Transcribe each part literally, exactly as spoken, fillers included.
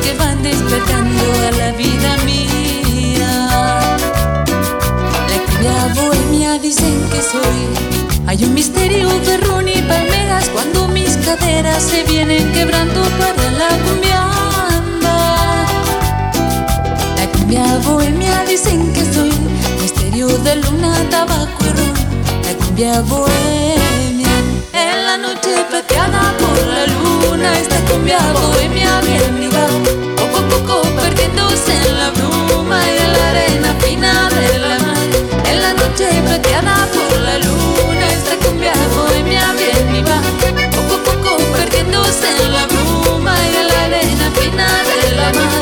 que van despertando a la vida mía. La cumbia bohemia dicen que soy. Hay un misterio de ron y palmeras cuando mis caderas se vienen quebrando para la cumbiamba. La cumbia bohemia dicen que soy. Misterio de luna, tabaco y ron. La cumbia bohemia. En la noche plateada por la luna, esta cumbia bohemia viene y va, poco a poco perdiéndose en la bruma y en la arena fina de la mar. En la noche plateada por la luna, esta cumbia bohemia viene y va, poco a poco perdiéndose en la bruma y en la arena fina de la mar.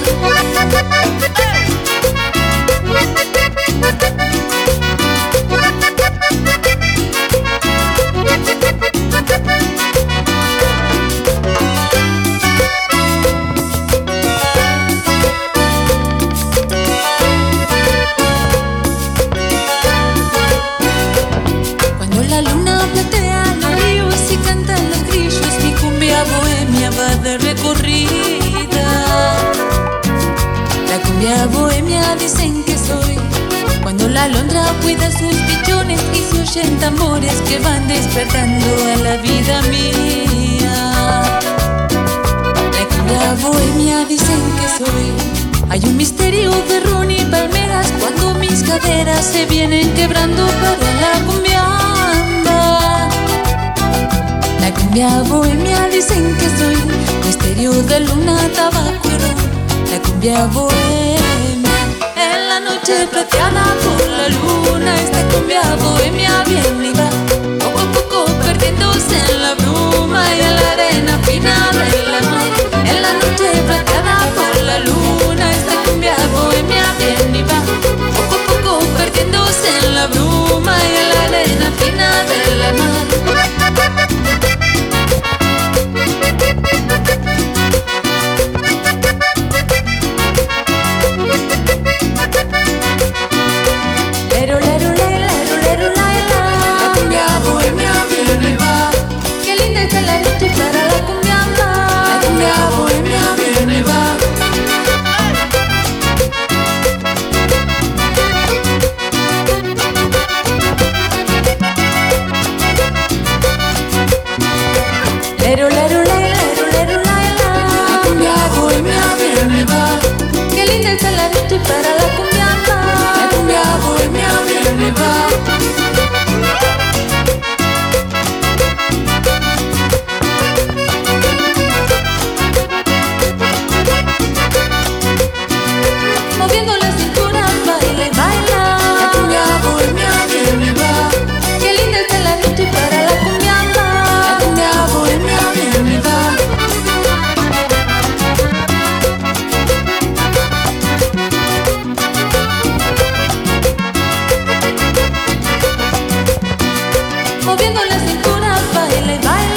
De recorrida, la cumbia bohemia dicen que soy. Cuando la alondra cuida sus pichones y se oyen tambores que van despertando a la vida mía. La cumbia bohemia dicen que soy. Hay un misterio de ron y palmeras cuando mis caderas se vienen quebrando para la cumbiamba. La cumbia bohemia dicen que soy. Misterio de luna, tabaco y ron. La cumbia bohemia. En la noche plateada por la luna, esta cumbia bohemia viene y va, poco a poco perdiéndose en la bruma y en la arena fina de la mar. En la noche plateada por la luna, esta cumbia bohemia viene y va, poco a poco perdiéndose en la bruma y en la arena fina de la mar. Lero, lero, lero, lero, lero, la cumbia bohemia viene y va. Qué linda está la noche para la cumbiamba. La cumbia bohemia viene y va. Lero, lero, lero, lero, lero, la cumbia bohemia viene y va. Qué linda está la noche para la cumbiamba. La cumbia bohemia viene y va. Moviendo la cintura, baila y baila. La cumbia bohemia viene y va. Qué linda está la noche para la cumbiamba. La cumbia bohemia viene y va. Moviendo la cintura, baila y baila.